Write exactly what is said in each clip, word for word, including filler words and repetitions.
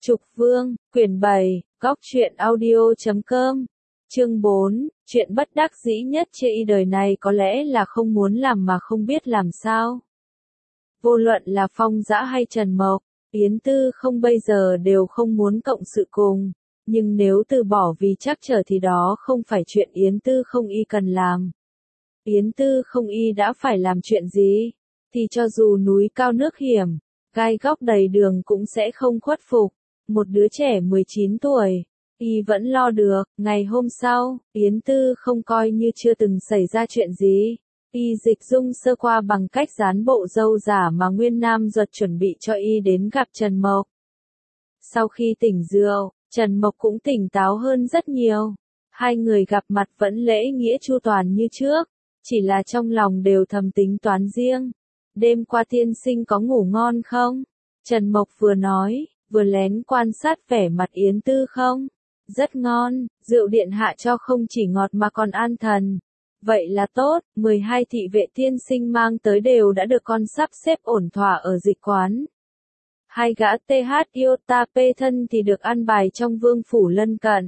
Trục Vương, quyển bảy, góc truyện audio chấm com, chương bốn, chuyện bất đắc dĩ nhất trên đời này có lẽ là không muốn làm mà không biết làm sao. Vô luận là Phong Dã hay Trần Mộc, Yến Tư không bây giờ đều không muốn cộng sự cùng, nhưng nếu từ bỏ vì trắc trở thì đó không phải chuyện Yến Tư không y cần làm. Yến Tư không y đã phải làm chuyện gì, thì cho dù núi cao nước hiểm, gai góc đầy đường cũng sẽ không khuất phục. Một đứa trẻ mười chín tuổi, y vẫn lo được. Ngày hôm sau, Yến Tư không coi như chưa từng xảy ra chuyện gì. Y dịch dung sơ qua bằng cách dán bộ râu giả mà Nguyên Nam Duật chuẩn bị cho y đến gặp Trần Mộc. Sau khi tỉnh rượu, Trần Mộc cũng tỉnh táo hơn rất nhiều. Hai người gặp mặt vẫn lễ nghĩa chu toàn như trước, chỉ là trong lòng đều thầm tính toán riêng. Đêm qua tiên sinh có ngủ ngon không? Trần Mộc vừa nói, vừa lén quan sát vẻ mặt Yến Tư không? Rất ngon, rượu điện hạ cho không chỉ ngọt mà còn an thần. Vậy là tốt, mười hai thị vệ tiên sinh mang tới đều đã được con sắp xếp ổn thỏa ở dịch quán. Hai gã tê hát Iota P thân thì được an bài trong vương phủ lân cận.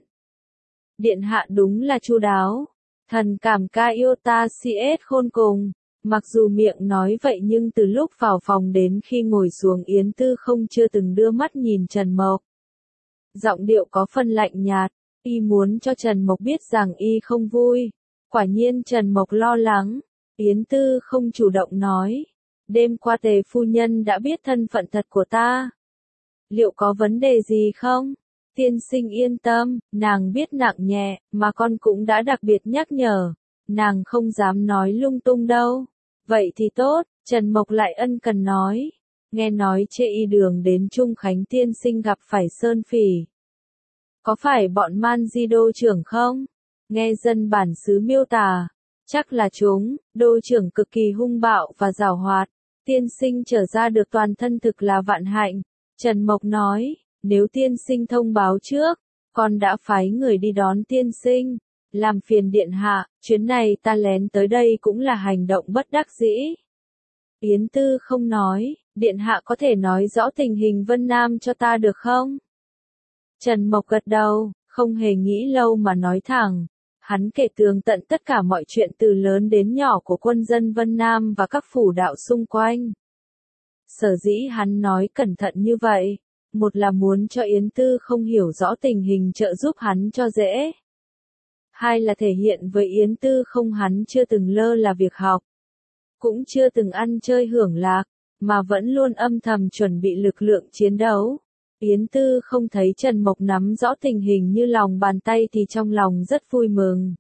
Điện hạ đúng là chu đáo. Thần cảm ca Iota xê ét khôn cùng. Mặc dù miệng nói vậy nhưng từ lúc vào phòng đến khi ngồi xuống Yến Tư không chưa từng đưa mắt nhìn Trần Mộc. Giọng điệu có phần lạnh nhạt, y muốn cho Trần Mộc biết rằng y không vui. Quả nhiên Trần Mộc lo lắng, Yến Tư không chủ động nói. Đêm qua Tề phu nhân đã biết thân phận thật của ta. Liệu có vấn đề gì không? Tiên sinh yên tâm, nàng biết nặng nhẹ, mà con cũng đã đặc biệt nhắc nhở. Nàng không dám nói lung tung đâu. Vậy thì tốt, Trần Mộc lại ân cần nói. Nghe nói trên y đường đến Trung Khánh tiên sinh gặp phải Sơn Phỉ. Có phải bọn Man Di đô trưởng không? Nghe dân bản xứ miêu tả, chắc là chúng. Đô trưởng cực kỳ hung bạo và giàu hoạt. Tiên sinh trở ra được toàn thân thực là vạn hạnh. Trần Mộc nói, nếu tiên sinh thông báo trước, con đã phái người đi đón tiên sinh. Làm phiền điện hạ, chuyến này ta lén tới đây cũng là hành động bất đắc dĩ. Yến Tư không nói, điện hạ có thể nói rõ tình hình Vân Nam cho ta được không? Trần Mộc gật đầu, không hề nghĩ lâu mà nói thẳng. Hắn kể tường tận tất cả mọi chuyện từ lớn đến nhỏ của quân dân Vân Nam và các phủ đạo xung quanh. Sở dĩ hắn nói cẩn thận như vậy, một là muốn cho Yến Tư không hiểu rõ tình hình trợ giúp hắn cho dễ. Hai là thể hiện với Yến Tư không hắn chưa từng lơ là việc học. Cũng chưa từng ăn chơi hưởng lạc, mà vẫn luôn âm thầm chuẩn bị lực lượng chiến đấu. Yến Tư không thấy Trần Mộc nắm rõ tình hình như lòng bàn tay thì trong lòng rất vui mừng.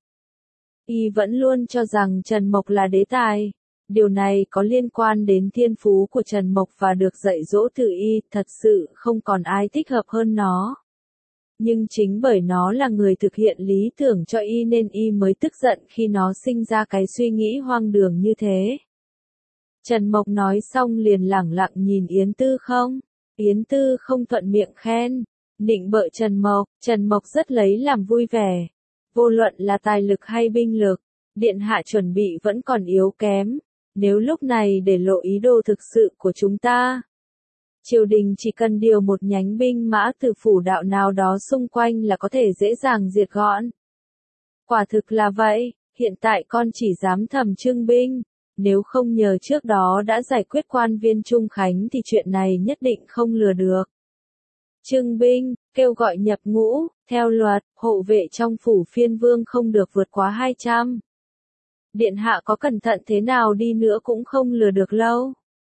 Y vẫn luôn cho rằng Trần Mộc là đế tài. Điều này có liên quan đến thiên phú của Trần Mộc và được dạy dỗ từ y, thật sự không còn ai thích hợp hơn nó. Nhưng chính bởi nó là người thực hiện lý tưởng cho y nên y mới tức giận khi nó sinh ra cái suy nghĩ hoang đường như thế. Trần Mộc nói xong liền lẳng lặng nhìn Yến Tư không. Yến Tư không thuận miệng khen, nịnh bợ Trần Mộc, Trần Mộc rất lấy làm vui vẻ. Vô luận là tài lực hay binh lực, điện hạ chuẩn bị vẫn còn yếu kém. Nếu lúc này để lộ ý đồ thực sự của chúng ta, triều đình chỉ cần điều một nhánh binh mã từ phủ đạo nào đó xung quanh là có thể dễ dàng diệt gọn. Quả thực là vậy, hiện tại con chỉ dám thầm trưng binh. Nếu không nhờ trước đó đã giải quyết quan viên Trung Khánh thì chuyện này nhất định không lừa được. Trưng binh, kêu gọi nhập ngũ, theo luật, hộ vệ trong phủ phiên vương không được vượt quá hai trăm. Điện hạ có cẩn thận thế nào đi nữa cũng không lừa được lâu.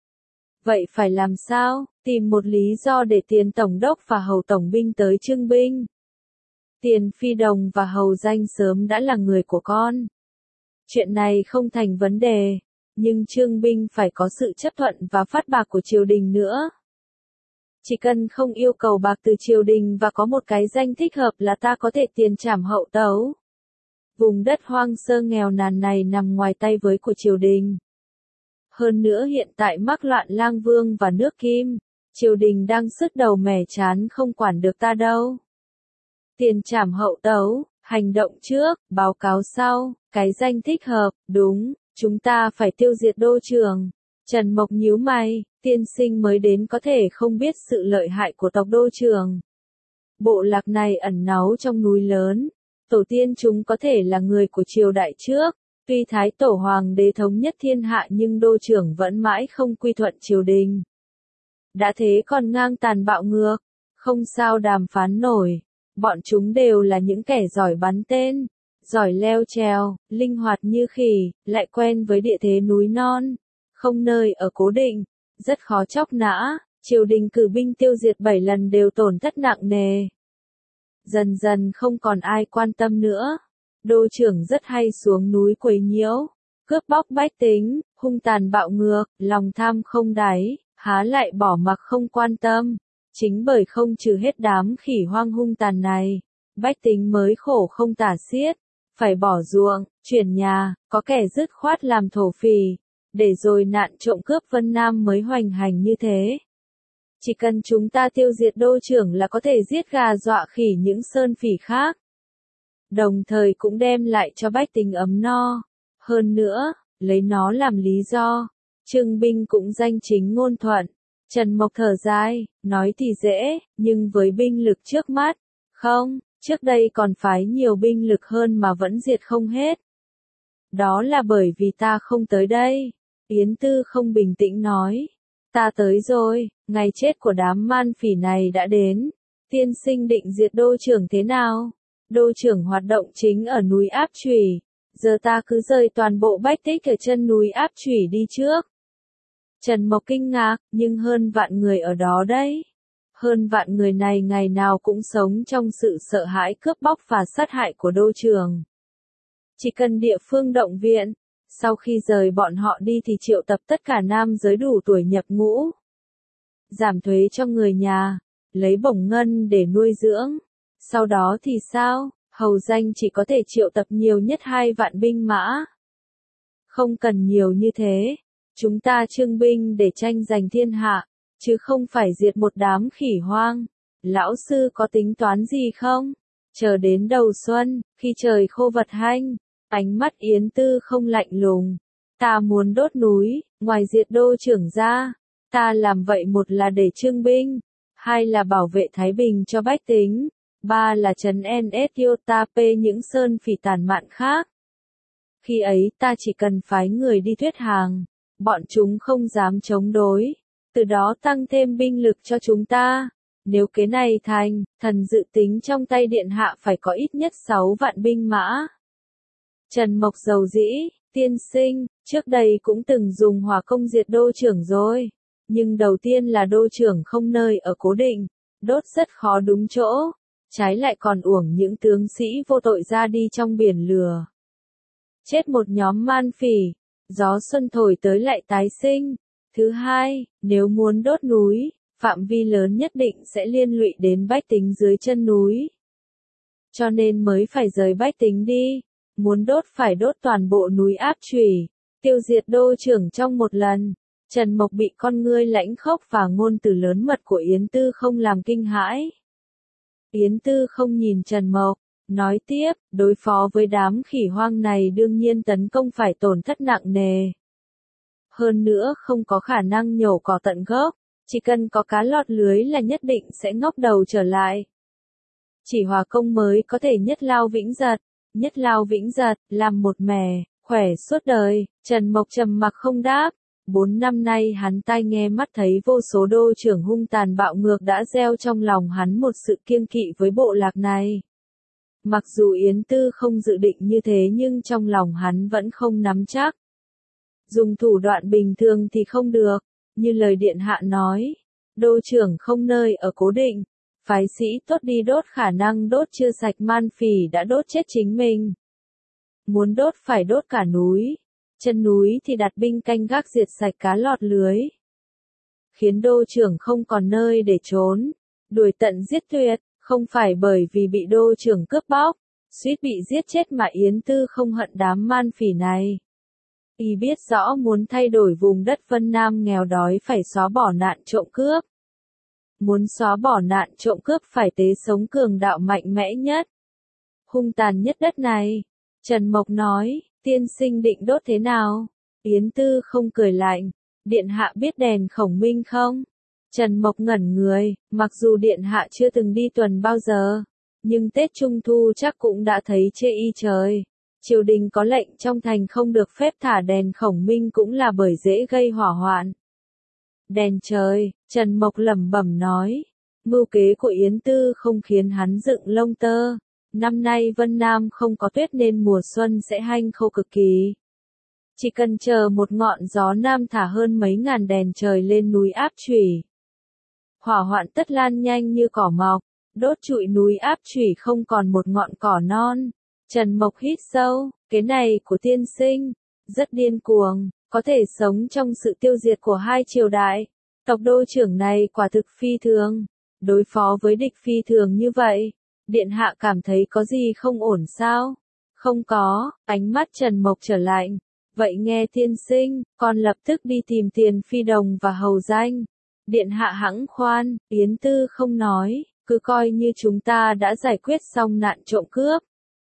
Vậy phải làm sao? Tìm một lý do để Tiền Tổng đốc và Hầu Tổng binh tới trưng binh. Tiền Phi Đồng và Hầu Danh sớm đã là người của con. Chuyện này không thành vấn đề, nhưng trưng binh phải có sự chấp thuận và phát bạc của triều đình nữa. Chỉ cần không yêu cầu bạc từ triều đình và có một cái danh thích hợp là ta có thể tiền trảm hậu tấu. Vùng đất hoang sơ nghèo nàn này nằm ngoài tay với của triều đình. Hơn nữa hiện tại mắc loạn Lang Vương và nước Kim, triều đình đang sứt đầu mẻ chán không quản được ta đâu. Tiền trảm hậu tấu, hành động trước, báo cáo sau, cái danh thích hợp, đúng, chúng ta phải tiêu diệt đô trường. Trần Mộc nhíu mày, tiên sinh mới đến có thể không biết sự lợi hại của tộc đô trường. Bộ lạc này ẩn náu trong núi lớn. Tổ tiên chúng có thể là người của triều đại trước. Tuy Thái Tổ Hoàng đế thống nhất thiên hạ nhưng đô trưởng vẫn mãi không quy thuận triều đình. Đã thế còn ngang tàn bạo ngược. Không sao đàm phán nổi. Bọn chúng đều là những kẻ giỏi bắn tên, giỏi leo trèo, linh hoạt như khỉ, lại quen với địa thế núi non, không nơi ở cố định, rất khó chóc nã. Triều đình cử binh tiêu diệt bảy lần đều tổn thất nặng nề. Dần dần không còn ai quan tâm nữa. Đô trưởng rất hay xuống núi quấy nhiễu, cướp bóc bách tính, hung tàn bạo ngược, lòng tham không đáy, há lại bỏ mặc không quan tâm. Chính bởi không trừ hết đám khỉ hoang hung tàn này, bách tính mới khổ không tả xiết, phải bỏ ruộng, chuyển nhà, có kẻ dứt khoát làm thổ phỉ, để rồi nạn trộm cướp Vân Nam mới hoành hành như thế. Chỉ cần chúng ta tiêu diệt đô trưởng là có thể giết gà dọa khỉ những sơn phỉ khác. Đồng thời cũng đem lại cho bách tính ấm no. Hơn nữa, lấy nó làm lý do, trưng binh cũng danh chính ngôn thuận. Trần Mộc thở dài, nói thì dễ, nhưng với binh lực trước mắt, không, trước đây còn phái nhiều binh lực hơn mà vẫn diệt không hết. Đó là bởi vì ta không tới đây. Yến Tư không bình tĩnh nói. Ta tới rồi, ngày chết của đám man phỉ này đã đến. Tiên sinh định diệt đô trưởng thế nào? Đô trưởng hoạt động chính ở núi Áp Chủy. Giờ ta cứ rời toàn bộ bách tích ở chân núi Áp Chủy đi trước. Trần Mộc kinh ngạc, nhưng hơn vạn người ở đó đấy. Hơn vạn người này ngày nào cũng sống trong sự sợ hãi cướp bóc và sát hại của đô trưởng. Chỉ cần địa phương động viện, sau khi rời bọn họ đi thì triệu tập tất cả nam giới đủ tuổi nhập ngũ. Giảm thuế cho người nhà, lấy bổng ngân để nuôi dưỡng. Sau đó thì sao? Hầu danh chỉ có thể triệu tập nhiều nhất hai vạn binh mã. Không cần nhiều như thế. Chúng ta trương binh để tranh giành thiên hạ, chứ không phải diệt một đám khỉ hoang. Lão sư có tính toán gì không? Chờ đến đầu xuân, khi trời khô vật hanh, ánh mắt Yến Tư không lạnh lùng. Ta muốn đốt núi, ngoài diệt đô trưởng ra, ta làm vậy một là để trương binh, hai là bảo vệ Thái Bình cho bách tính, ba là trấn en ét Yotape những sơn phỉ tàn mạn khác. Khi ấy ta chỉ cần phái người đi thuyết hàng. Bọn chúng không dám chống đối, từ đó tăng thêm binh lực cho chúng ta. Nếu kế này thành, thần dự tính trong tay điện hạ phải có ít nhất sáu vạn binh mã. Trần Mộc dầu dĩ, tiên sinh, trước đây cũng từng dùng hỏa công diệt đô trưởng rồi. Nhưng đầu tiên là đô trưởng không nơi ở cố định, đốt rất khó đúng chỗ, trái lại còn uổng những tướng sĩ vô tội ra đi trong biển lửa. Chết một nhóm man phỉ. Gió xuân thổi tới lại tái sinh. Thứ hai, nếu muốn đốt núi, phạm vi lớn nhất định sẽ liên lụy đến bách tính dưới chân núi. Cho nên mới phải rời bách tính đi. Muốn đốt phải đốt toàn bộ núi Áp Chủy, tiêu diệt đô trưởng trong một lần. Trần Mộc bị con ngươi lãnh khốc và ngôn từ lớn mật của Yến Tư không làm kinh hãi. Yến Tư không nhìn Trần Mộc. Nói tiếp, đối phó với đám khỉ hoang này đương nhiên tấn công phải tổn thất nặng nề. Hơn nữa không có khả năng nhổ cỏ tận gốc, chỉ cần có cá lọt lưới là nhất định sẽ ngóc đầu trở lại. Chỉ hòa công mới có thể nhất lao vĩnh giật, nhất lao vĩnh giật, làm một mẻ, khỏe suốt đời. Trần Mộc trầm mặc không đáp. Bốn năm nay hắn tai nghe mắt thấy vô số đô trưởng hung tàn bạo ngược đã gieo trong lòng hắn một sự kiêng kỵ với bộ lạc này. Mặc dù Yến Tư không dự định như thế nhưng trong lòng hắn vẫn không nắm chắc. Dùng thủ đoạn bình thường thì không được, như lời điện hạ nói. Đô trưởng không nơi ở cố định, phái sĩ tốt đi đốt khả năng đốt chưa sạch man phỉ đã đốt chết chính mình. Muốn đốt phải đốt cả núi, chân núi thì đặt binh canh gác diệt sạch cá lọt lưới. Khiến đô trưởng không còn nơi để trốn, đuổi tận giết tuyệt. Không phải bởi vì bị đô trưởng cướp bóc, suýt bị giết chết mà Yến Tư không hận đám man phỉ này. Y biết rõ muốn thay đổi vùng đất Vân Nam nghèo đói phải xóa bỏ nạn trộm cướp. Muốn xóa bỏ nạn trộm cướp phải tế sống cường đạo mạnh mẽ nhất, hung tàn nhất đất này. Trần Mộc nói, tiên sinh định đốt thế nào? Yến Tư không cười lạnh, điện hạ biết đèn khổng minh không? Trần Mộc ngẩn người, mặc dù điện hạ chưa từng đi tuần bao giờ, nhưng Tết Trung Thu chắc cũng đã thấy chê y trời. Triều đình có lệnh trong thành không được phép thả đèn khổng minh cũng là bởi dễ gây hỏa hoạn. Đèn trời, Trần Mộc lẩm bẩm nói. Mưu kế của Yến Tư không khiến hắn dựng lông tơ. Năm nay Vân Nam không có tuyết nên mùa xuân sẽ hanh khô cực kỳ. Chỉ cần chờ một ngọn gió nam thả hơn mấy ngàn đèn trời lên núi áp chủy. Hỏa hoạn tất lan nhanh như cỏ mọc, đốt trụi núi áp chủy không còn một ngọn cỏ non. Trần Mộc hít sâu, cái này của tiên sinh, rất điên cuồng, có thể sống trong sự tiêu diệt của hai triều đại. Tộc đô trưởng này quả thực phi thường, đối phó với địch phi thường như vậy, điện hạ cảm thấy có gì không ổn sao? Không có, ánh mắt Trần Mộc trở lạnh. Vậy nghe tiên sinh, con lập tức đi tìm Tiền Phi Đồng và hầu danh. Điện hạ hẵng khoan, Yến Tư không nói, cứ coi như chúng ta đã giải quyết xong nạn trộm cướp.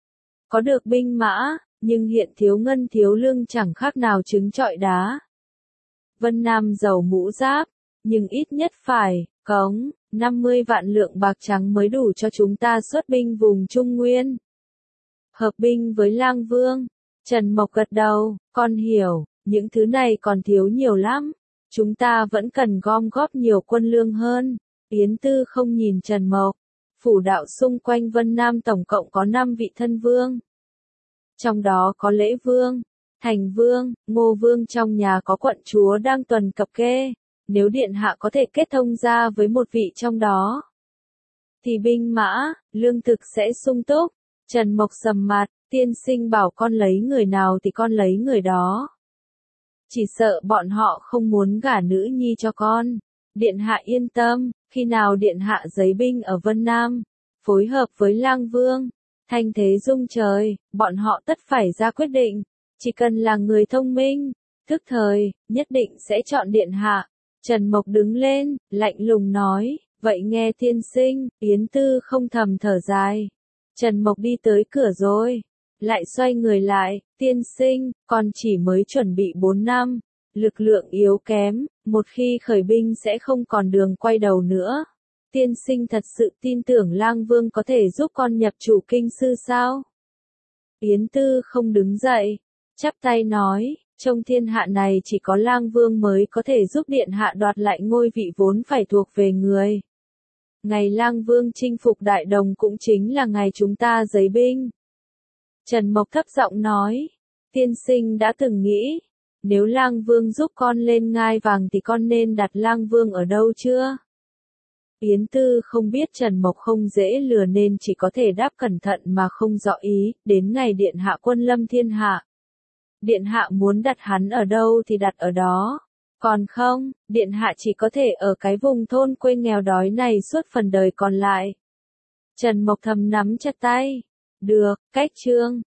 Có được binh mã, nhưng hiện thiếu ngân thiếu lương chẳng khác nào trứng trọi đá. Vân Nam giàu mũ giáp, nhưng ít nhất phải, cống, năm mươi vạn lượng bạc trắng mới đủ cho chúng ta xuất binh vùng Trung Nguyên. Hợp binh với Lang Vương. Trần Mộc gật đầu, con hiểu, những thứ này còn thiếu nhiều lắm. Chúng ta vẫn cần gom góp nhiều quân lương hơn. Yến Tư không nhìn Trần Mộc. Phủ đạo xung quanh Vân Nam tổng cộng có năm vị thân vương. Trong đó có Lễ Vương, Thành Vương, Ngô Vương, trong nhà có quận chúa đang tuần cập kê. Nếu điện hạ có thể kết thông ra với một vị trong đó, thì binh mã, lương thực sẽ sung túc. Trần Mộc sầm mặt, tiên sinh bảo con lấy người nào thì con lấy người đó. Chỉ sợ bọn họ không muốn gả nữ nhi cho con. Điện hạ yên tâm, khi nào điện hạ giấy binh ở Vân Nam, phối hợp với Lang Vương, thanh thế rung trời, bọn họ tất phải ra quyết định. Chỉ cần là người thông minh, thức thời, nhất định sẽ chọn điện hạ. Trần Mộc đứng lên, lạnh lùng nói, vậy nghe tiên sinh, Yến Tư không thầm thở dài. Trần Mộc đi tới cửa rồi, lại xoay người lại, tiên sinh, con chỉ mới chuẩn bị bốn năm, lực lượng yếu kém, một khi khởi binh sẽ không còn đường quay đầu nữa. Tiên sinh thật sự tin tưởng Lang Vương có thể giúp con nhập chủ kinh sư sao? Yến Tư không đứng dậy, chắp tay nói, trong thiên hạ này chỉ có Lang Vương mới có thể giúp điện hạ đoạt lại ngôi vị vốn phải thuộc về người. Ngày Lang Vương chinh phục Đại Đồng cũng chính là ngày chúng ta giấy binh. Trần Mộc thấp giọng nói, tiên sinh đã từng nghĩ, nếu Lang Vương giúp con lên ngai vàng thì con nên đặt Lang Vương ở đâu chưa? Yến Tư không biết Trần Mộc không dễ lừa nên chỉ có thể đáp cẩn thận mà không rõ ý, đến ngày điện hạ quân lâm thiên hạ. Điện hạ muốn đặt hắn ở đâu thì đặt ở đó. Còn không, điện hạ chỉ có thể ở cái vùng thôn quê nghèo đói này suốt phần đời còn lại. Trần Mộc thầm nắm chặt tay. Được, cách chương.